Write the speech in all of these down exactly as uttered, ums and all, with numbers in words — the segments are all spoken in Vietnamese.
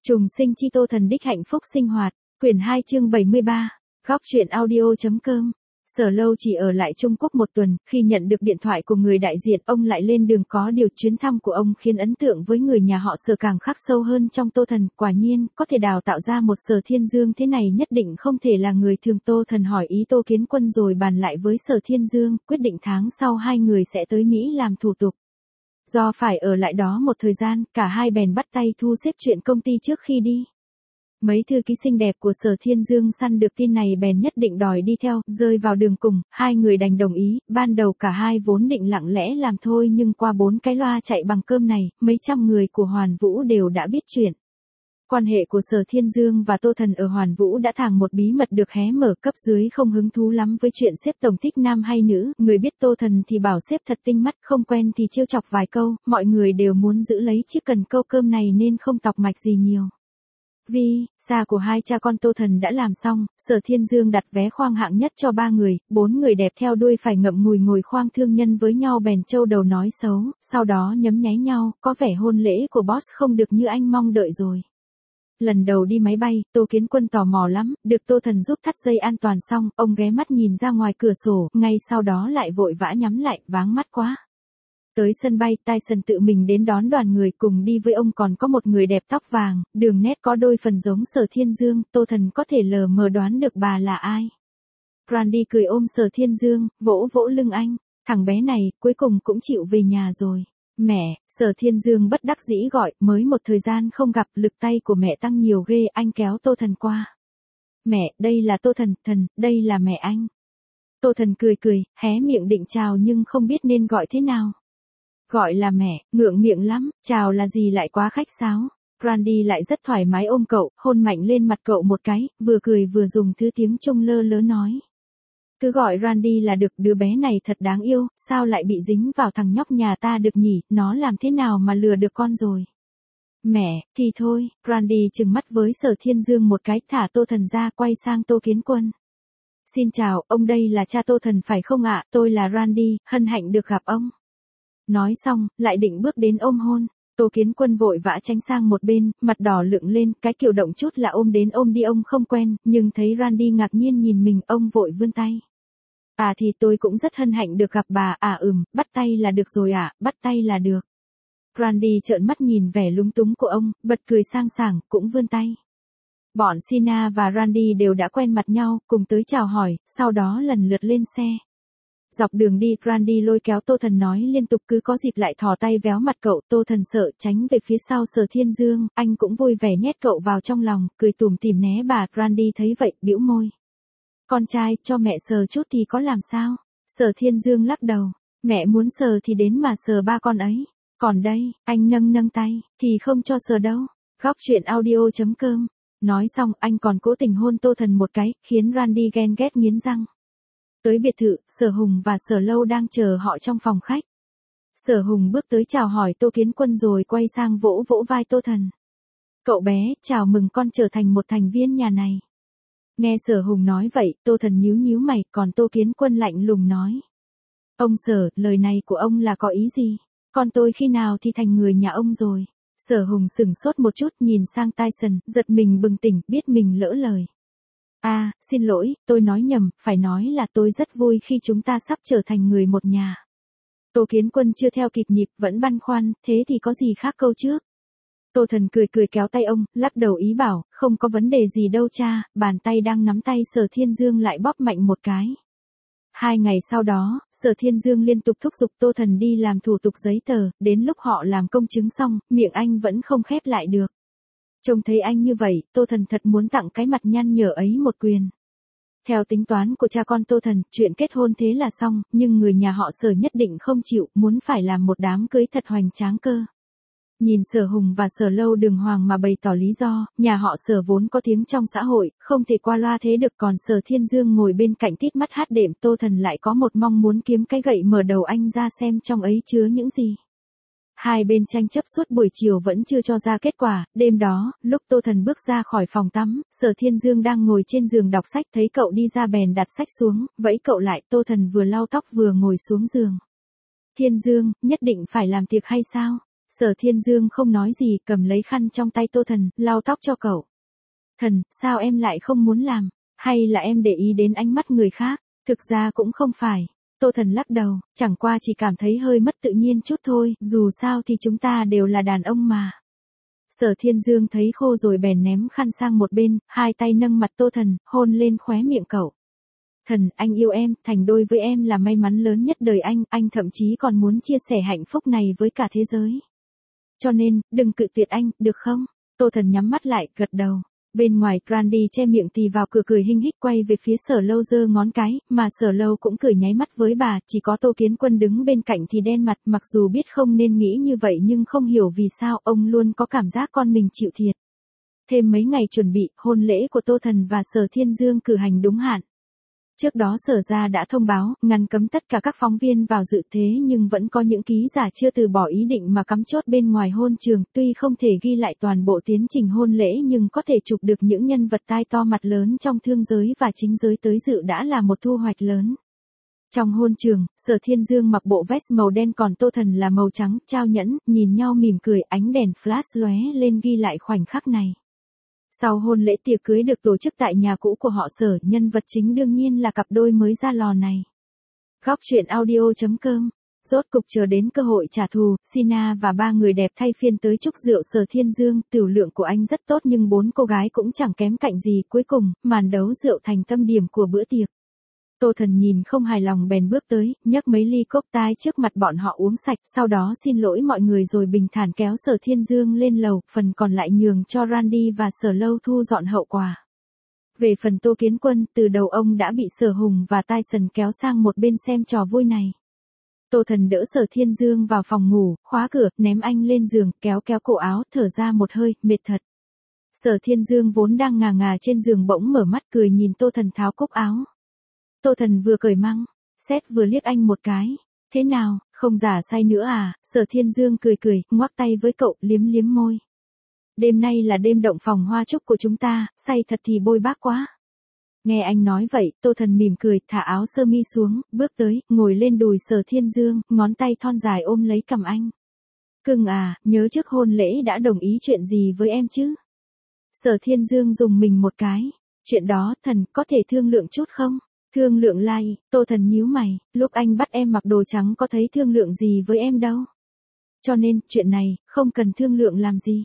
Trùng sinh chi Tô Thần đích hạnh phúc sinh hoạt, quyển hai chương bảy mươi ba, góc truyện audio.com. Sở Lâu chỉ ở lại Trung Quốc một tuần, khi nhận được điện thoại của người đại diện, ông lại lên đường. Có điều chuyến thăm của ông khiến ấn tượng với người nhà họ Sở càng khắc sâu hơn trong Tô Thần. Quả nhiên, có thể đào tạo ra một Sở Thiên Dương thế này nhất định không thể là người thường. Tô Thần hỏi ý Tô Kiến Quân rồi bàn lại với Sở Thiên Dương, quyết định tháng sau hai người sẽ tới Mỹ làm thủ tục. Do phải ở lại đó một thời gian, cả hai bèn bắt tay thu xếp chuyện công ty trước khi đi. Mấy thư ký xinh đẹp của Sở Thiên Dương săn được tin này bèn nhất định đòi đi theo, rơi vào đường cùng, hai người đành đồng ý. Ban đầu cả hai vốn định lặng lẽ làm thôi, nhưng qua bốn cái loa chạy bằng cơm này, mấy trăm người của Hoàn Vũ đều đã biết chuyện. Quan hệ của Sở Thiên Dương và Tô Thần ở Hoàn Vũ đã thàng một bí mật được hé mở. Cấp dưới không hứng thú lắm với chuyện xếp tổng thích nam hay nữ, người biết Tô Thần thì bảo xếp thật tinh mắt, không quen thì trêu chọc vài câu, mọi người đều muốn giữ lấy chiếc cần câu cơm này nên không tọc mạch gì nhiều. Vì, xa của hai cha con Tô Thần đã làm xong, Sở Thiên Dương đặt vé khoang hạng nhất cho ba người, bốn người đẹp theo đuôi phải ngậm ngùi ngồi khoang thương nhân với nhau bèn trâu đầu nói xấu, sau đó nhấm nháy nhau, có vẻ hôn lễ của boss không được như anh mong đợi rồi. Lần đầu đi máy bay, Tô Kiến Quân tò mò lắm, được Tô Thần giúp thắt dây an toàn xong, ông ghé mắt nhìn ra ngoài cửa sổ, ngay sau đó lại vội vã nhắm lại, váng mắt quá. Tới sân bay, Tyson tự mình đến đón đoàn người, cùng đi với ông còn có một người đẹp tóc vàng, đường nét có đôi phần giống Sở Thiên Dương. Tô Thần có thể lờ mờ đoán được bà là ai. Randy cười ôm Sở Thiên Dương, vỗ vỗ lưng anh, thằng bé này, cuối cùng cũng chịu về nhà rồi. Mẹ, Sở Thiên Dương bất đắc dĩ gọi, mới một thời gian không gặp, lực tay của mẹ tăng nhiều ghê. Anh kéo Tô Thần qua. Mẹ, đây là Tô Thần, Thần, đây là mẹ anh. Tô Thần cười cười, hé miệng định chào nhưng không biết nên gọi thế nào. Gọi là mẹ, ngượng miệng lắm, chào là gì lại quá khách sáo. Randy lại rất thoải mái ôm cậu, hôn mạnh lên mặt cậu một cái, vừa cười vừa dùng thứ tiếng Trung lơ lớ nói. Cứ gọi Randy là được, đứa bé này thật đáng yêu, sao lại bị dính vào thằng nhóc nhà ta được nhỉ, nó làm thế nào mà lừa được con rồi. Mẹ, thì thôi, Randy trừng mắt với Sở Thiên Dương một cái, thả Tô Thần ra, quay sang Tô Kiến Quân. Xin chào, ông đây là cha Tô Thần phải không ạ, tôi là Randy, hân hạnh được gặp ông. Nói xong, lại định bước đến ôm hôn. Tô Kiến Quân vội vã tránh sang một bên, mặt đỏ lựng lên, cái kiểu động chút là ôm đến ôm đi, ông không quen, nhưng thấy Randy ngạc nhiên nhìn mình, ông vội vươn tay. À thì tôi cũng rất hân hạnh được gặp bà, à ừm, bắt tay là được rồi ạ, à, bắt tay là được. Randy trợn mắt nhìn vẻ lúng túng của ông, bật cười sang sảng, cũng vươn tay. Bọn Sina và Randy đều đã quen mặt nhau, cùng tới chào hỏi, sau đó lần lượt lên xe. Dọc đường đi, Randy lôi kéo Tô Thần nói liên tục, cứ có dịp lại thò tay véo mặt cậu. Tô Thần sợ tránh về phía sau Sở Thiên Dương, anh cũng vui vẻ nhét cậu vào trong lòng, cười tủm tỉm né bà. Randy thấy vậy, bĩu môi. Con trai, cho mẹ sờ chút thì có làm sao? Sở Thiên Dương lắc đầu, mẹ muốn sờ thì đến mà sờ ba con ấy. Còn đây, anh nâng nâng tay, thì không cho sờ đâu. Góc truyện audio.com. Nói xong, anh còn cố tình hôn Tô Thần một cái, khiến Randy ghen ghét nghiến răng. Tới biệt thự, Sở Hùng và Sở Lâu đang chờ họ trong phòng khách. Sở Hùng bước tới chào hỏi Tô Kiến Quân rồi quay sang vỗ vỗ vai Tô Thần. Cậu bé, chào mừng con trở thành một thành viên nhà này. Nghe Sở Hùng nói vậy, Tô Thần nhíu nhíu mày, còn Tô Kiến Quân lạnh lùng nói. Ông Sở, lời này của ông là có ý gì? Con tôi khi nào thì thành người nhà ông rồi? Sở Hùng sửng sốt một chút, nhìn sang Tyson, giật mình bừng tỉnh, biết mình lỡ lời. À, xin lỗi, tôi nói nhầm, phải nói là tôi rất vui khi chúng ta sắp trở thành người một nhà. Tô Kiến Quân chưa theo kịp nhịp, vẫn băn khoăn, thế thì có gì khác câu trước? Tô Thần cười cười kéo tay ông, lắc đầu ý bảo, không có vấn đề gì đâu cha. Bàn tay đang nắm tay Sở Thiên Dương lại bóp mạnh một cái. Hai ngày sau đó, Sở Thiên Dương liên tục thúc giục Tô Thần đi làm thủ tục giấy tờ, đến lúc họ làm công chứng xong, miệng anh vẫn không khép lại được. Trông thấy anh như vậy, Tô Thần thật muốn tặng cái mặt nhăn nhở ấy một quyền. Theo tính toán của cha con Tô Thần, chuyện kết hôn thế là xong, nhưng người nhà họ Sở nhất định không chịu, muốn phải làm một đám cưới thật hoành tráng cơ. Nhìn Sở Hùng và Sở Lâu đường hoàng mà bày tỏ lý do, nhà họ Sở vốn có tiếng trong xã hội, không thể qua loa thế được, còn Sở Thiên Dương ngồi bên cạnh tít mắt hát đệm. Tô Thần lại có một mong muốn kiếm cái gậy mở đầu anh ra xem trong ấy chứa những gì. Hai bên tranh chấp suốt buổi chiều vẫn chưa cho ra kết quả. Đêm đó, lúc Tô Thần bước ra khỏi phòng tắm, Sở Thiên Dương đang ngồi trên giường đọc sách, thấy cậu đi ra bèn đặt sách xuống, vẫy cậu lại. Tô Thần vừa lau tóc vừa ngồi xuống giường. Thiên Dương, nhất định phải làm tiệc hay sao? Sở Thiên Dương không nói gì, cầm lấy khăn trong tay Tô Thần, lau tóc cho cậu. Thần, sao em lại không muốn làm? Hay là em để ý đến ánh mắt người khác? Thực ra cũng không phải. Tô Thần lắc đầu, chẳng qua chỉ cảm thấy hơi mất tự nhiên chút thôi, dù sao thì chúng ta đều là đàn ông mà. Sở Thiên Dương thấy khô rồi bèn ném khăn sang một bên, hai tay nâng mặt Tô Thần, hôn lên khóe miệng cậu. Thần, anh yêu em, thành đôi với em là may mắn lớn nhất đời anh, anh thậm chí còn muốn chia sẻ hạnh phúc này với cả thế giới. Cho nên, đừng cự tuyệt anh, được không? Tô Thần nhắm mắt lại, gật đầu. Bên ngoài, Randy che miệng thì vào cửa cười hinh hích quay về phía Sở Lâu giơ ngón cái, mà Sở Lâu cũng cười nháy mắt với bà, chỉ có Tô Kiến Quân đứng bên cạnh thì đen mặt, mặc dù biết không nên nghĩ như vậy nhưng không hiểu vì sao ông luôn có cảm giác con mình chịu thiệt. Thêm mấy ngày chuẩn bị, hôn lễ của Tô Thần và Sở Thiên Dương cử hành đúng hạn. Trước đó Sở gia đã thông báo, ngăn cấm tất cả các phóng viên vào dự thế nhưng vẫn có những ký giả chưa từ bỏ ý định mà cắm chốt bên ngoài hôn trường, tuy không thể ghi lại toàn bộ tiến trình hôn lễ nhưng có thể chụp được những nhân vật tai to mặt lớn trong thương giới và chính giới tới dự đã là một thu hoạch lớn. Trong hôn trường, Sở Thiên Dương mặc bộ vest màu đen còn Tô Thần là màu trắng, trao nhẫn, nhìn nhau mỉm cười, ánh đèn flash lóe lên ghi lại khoảnh khắc này. Sau hôn lễ tiệc cưới được tổ chức tại nhà cũ của họ Sở, nhân vật chính đương nhiên là cặp đôi mới ra lò này. Góc truyện audio chấm com. Rốt cục chờ đến cơ hội trả thù, Sina và ba người đẹp thay phiên tới chúc rượu Sở Thiên Dương, tiểu lượng của anh rất tốt nhưng bốn cô gái cũng chẳng kém cạnh gì, cuối cùng, màn đấu rượu thành tâm điểm của bữa tiệc. Tô Thần nhìn không hài lòng bèn bước tới, nhấc mấy ly cốc tai trước mặt bọn họ uống sạch, sau đó xin lỗi mọi người rồi bình thản kéo Sở Thiên Dương lên lầu, phần còn lại nhường cho Randy và Sở Lâu thu dọn hậu quả. Về phần Tô Kiến Quân, từ đầu ông đã bị Sở Hùng và Tyson kéo sang một bên xem trò vui này. Tô Thần đỡ Sở Thiên Dương vào phòng ngủ, khóa cửa, ném anh lên giường, kéo kéo cổ áo, thở ra một hơi, mệt thật. Sở Thiên Dương vốn đang ngà ngà trên giường bỗng mở mắt cười nhìn Tô Thần tháo cúc áo. Tô Thần vừa cởi măng, xét vừa liếc anh một cái. Thế nào, không giả say nữa à? Sở Thiên Dương cười cười, ngoắc tay với cậu, liếm liếm môi. Đêm nay là đêm động phòng hoa trúc của chúng ta, say thật thì bôi bác quá. Nghe anh nói vậy, Tô Thần mỉm cười, thả áo sơ mi xuống, bước tới, ngồi lên đùi Sở Thiên Dương, ngón tay thon dài ôm lấy cằm anh. Cưng à, nhớ trước hôn lễ đã đồng ý chuyện gì với em chứ? Sở Thiên Dương dùng mình một cái. Chuyện đó, Thần, có thể thương lượng chút không? Thương lượng lai, like, Tô Thần nhíu mày, lúc anh bắt em mặc đồ trắng có thấy thương lượng gì với em đâu. Cho nên, chuyện này, không cần thương lượng làm gì.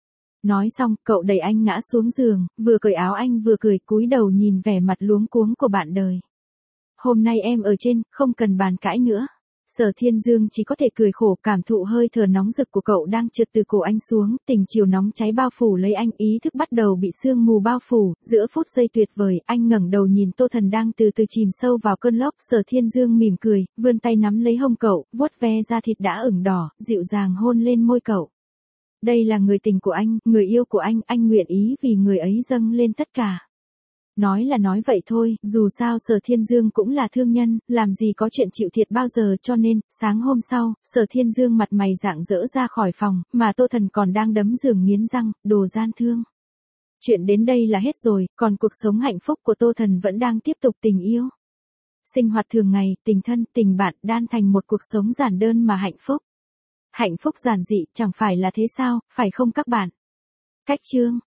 Nói xong, cậu đẩy anh ngã xuống giường, vừa cởi áo anh vừa cười cúi đầu nhìn vẻ mặt luống cuống của bạn đời. Hôm nay em ở trên, không cần bàn cãi nữa. Sở Thiên Dương chỉ có thể cười khổ cảm thụ hơi thở nóng rực của cậu đang trượt từ cổ anh xuống, tình chiều nóng cháy bao phủ lấy anh, ý thức bắt đầu bị sương mù bao phủ, giữa phút giây tuyệt vời, anh ngẩng đầu nhìn Tô Thần đang từ từ chìm sâu vào cơn lốc, Sở Thiên Dương mỉm cười, vươn tay nắm lấy hông cậu, vuốt ve da thịt đã ửng đỏ, dịu dàng hôn lên môi cậu. Đây là người tình của anh, người yêu của anh, anh nguyện ý vì người ấy dâng lên tất cả. Nói là nói vậy thôi, dù sao Sở Thiên Dương cũng là thương nhân, làm gì có chuyện chịu thiệt bao giờ, cho nên, sáng hôm sau, Sở Thiên Dương mặt mày rạng rỡ ra khỏi phòng, mà Tô Thần còn đang đấm giường nghiến răng, đồ gian thương. Chuyện đến đây là hết rồi, còn cuộc sống hạnh phúc của Tô Thần vẫn đang tiếp tục, tình yêu. Sinh hoạt thường ngày, tình thân, tình bạn, đan thành một cuộc sống giản đơn mà hạnh phúc. Hạnh phúc giản dị, chẳng phải là thế sao, phải không các bạn? Cách chương